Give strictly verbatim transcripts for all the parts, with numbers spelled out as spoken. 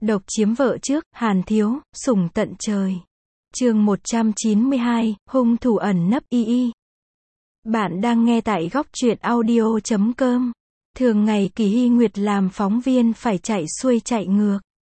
Độc chiếm vợ trước, Hàn Thiếu, sủng tận trời. Chương một trăm chín mươi hai, hung thủ ẩn nấp y y. Bạn đang nghe tại góc truyện audio chấm com. Thường ngày Kỳ Hy Nguyệt làm phóng viên phải chạy xuôi chạy ngược.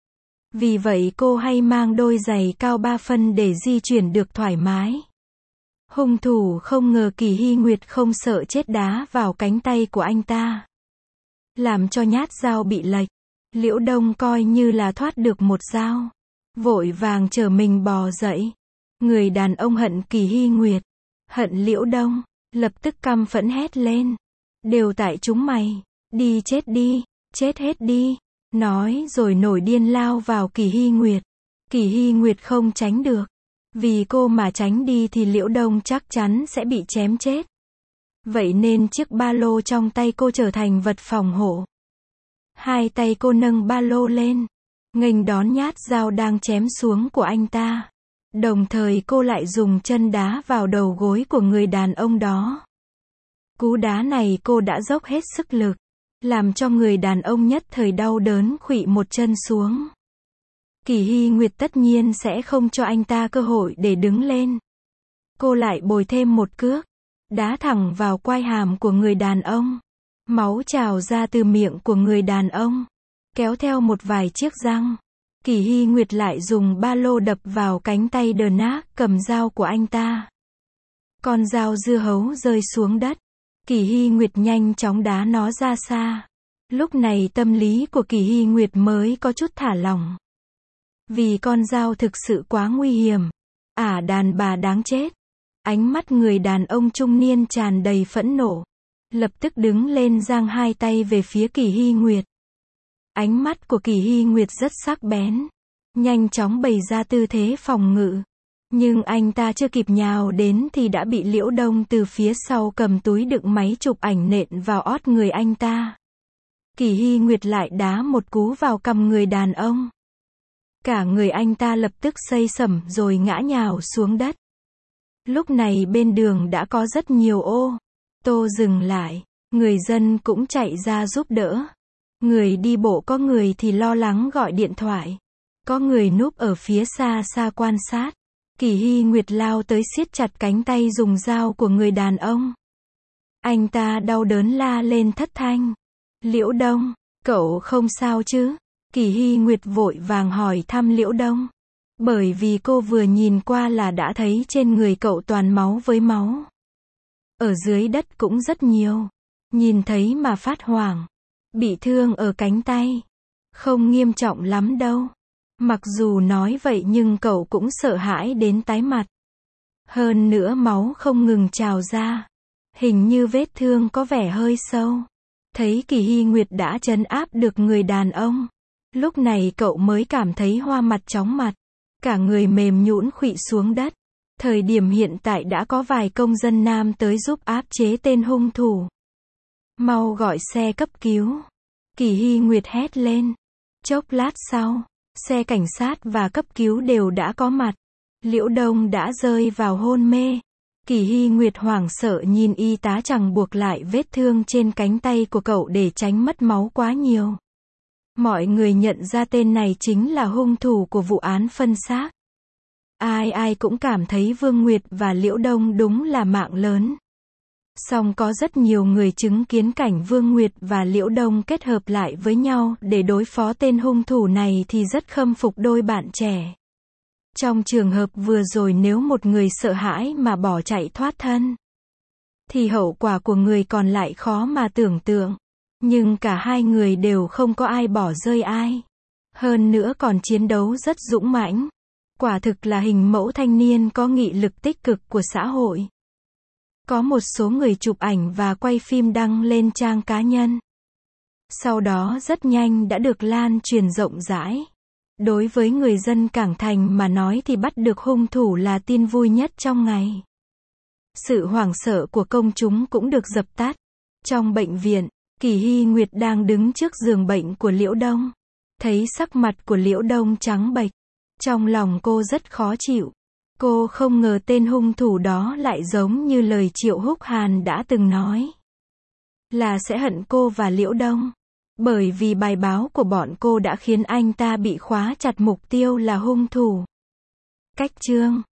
Vì vậy cô hay mang đôi giày cao ba phân để di chuyển được thoải mái. Hung thủ không ngờ Kỳ Hy Nguyệt không sợ chết đá vào cánh tay của anh ta, làm cho nhát dao bị lệch. Liễu Đông coi như là thoát được một dao, vội vàng chở mình bò dậy. Người đàn ông hận Kỳ Hy Nguyệt, hận Liễu Đông, lập tức căm phẫn hét lên. Đều tại chúng mày, đi chết đi, chết hết đi. Nói rồi nổi điên lao vào Kỳ Hy Nguyệt. Kỳ Hy Nguyệt không tránh được. Vì cô mà tránh đi thì Liễu Đông chắc chắn sẽ bị chém chết. Vậy nên chiếc ba lô trong tay cô trở thành vật phòng hộ. Hai tay cô nâng ba lô lên, nghênh đón nhát dao đang chém xuống của anh ta. Đồng thời cô lại dùng chân đá vào đầu gối của người đàn ông đó. Cú đá này cô đã dốc hết sức lực, làm cho người đàn ông nhất thời đau đớn khuỵu một chân xuống. Kỳ Hy Nguyệt tất nhiên sẽ không cho anh ta cơ hội để đứng lên. Cô lại bồi thêm một cước, đá thẳng vào quai hàm của người đàn ông. Máu trào ra từ miệng của người đàn ông, kéo theo một vài chiếc răng. Kỳ Hy Nguyệt lại dùng ba lô đập vào cánh tay đờ nát cầm dao của anh ta. Con dao dưa hấu rơi xuống đất. Kỳ Hy Nguyệt nhanh chóng đá nó ra xa. Lúc này tâm lý của Kỳ Hy Nguyệt mới có chút thả lỏng. Vì con dao thực sự quá nguy hiểm. Ả đàn bà đáng chết. Ánh mắt người đàn ông trung niên tràn đầy phẫn nộ. Lập tức đứng lên giang hai tay về phía Kỳ Hy Nguyệt. Ánh mắt của Kỳ Hy Nguyệt rất sắc bén, nhanh chóng bày ra tư thế phòng ngự. Nhưng anh ta chưa kịp nhào đến thì đã bị Liễu Đông từ phía sau cầm túi đựng máy chụp ảnh nện vào ót người anh ta. Kỳ Hy Nguyệt lại đá một cú vào cằm người đàn ông. Cả người anh ta lập tức xây sẩm rồi ngã nhào xuống đất. Lúc này bên đường đã có rất nhiều ô tô dừng lại, người dân cũng chạy ra giúp đỡ. Người đi bộ có người thì lo lắng gọi điện thoại. Có người núp ở phía xa xa quan sát. Kỳ Hy Nguyệt lao tới siết chặt cánh tay dùng dao của người đàn ông. Anh ta đau đớn la lên thất thanh. Liễu Đông, cậu không sao chứ? Kỳ Hy Nguyệt vội vàng hỏi thăm Liễu Đông. Bởi vì cô vừa nhìn qua là đã thấy trên người cậu toàn máu với máu. Ở dưới đất cũng rất nhiều. Nhìn thấy mà phát hoảng. Bị thương ở cánh tay. Không nghiêm trọng lắm đâu. Mặc dù nói vậy nhưng cậu cũng sợ hãi đến tái mặt. Hơn nữa máu không ngừng trào ra. Hình như vết thương có vẻ hơi sâu. Thấy Kỳ Hy Nguyệt đã trấn áp được người đàn ông. Lúc này cậu mới cảm thấy hoa mặt chóng mặt. Cả người mềm nhũn khuỵu xuống đất. Thời điểm hiện tại đã có vài công dân nam tới giúp áp chế tên hung thủ. Mau gọi xe cấp cứu. Kỳ Hy Nguyệt hét lên. Chốc lát sau, xe cảnh sát và cấp cứu đều đã có mặt. Liễu Đông đã rơi vào hôn mê. Kỳ Hy Nguyệt hoảng sợ nhìn y tá chẳng buộc lại vết thương trên cánh tay của cậu để tránh mất máu quá nhiều. Mọi người nhận ra tên này chính là hung thủ của vụ án phân xác. Ai ai cũng cảm thấy Vương Nguyệt và Liễu Đông đúng là mạng lớn. Song có rất nhiều người chứng kiến cảnh Vương Nguyệt và Liễu Đông kết hợp lại với nhau để đối phó tên hung thủ này thì rất khâm phục đôi bạn trẻ. Trong trường hợp vừa rồi nếu một người sợ hãi mà bỏ chạy thoát thân, thì hậu quả của người còn lại khó mà tưởng tượng. Nhưng cả hai người đều không có ai bỏ rơi ai. Hơn nữa còn chiến đấu rất dũng mãnh. Quả thực là hình mẫu thanh niên có nghị lực tích cực của xã hội. Có một số người chụp ảnh và quay phim đăng lên trang cá nhân. Sau đó rất nhanh đã được lan truyền rộng rãi. Đối với người dân Cảng Thành mà nói thì bắt được hung thủ là tin vui nhất trong ngày. Sự hoảng sợ của công chúng cũng được dập tắt. Trong bệnh viện, Kỳ Hy Nguyệt đang đứng trước giường bệnh của Liễu Đông. Thấy sắc mặt của Liễu Đông trắng bệch. Trong lòng cô rất khó chịu. Cô không ngờ tên hung thủ đó lại giống như lời Triệu Húc Hàn đã từng nói. Là sẽ hận cô và Liễu Đông. Bởi vì bài báo của bọn cô đã khiến anh ta bị khóa chặt mục tiêu là hung thủ. Cách chương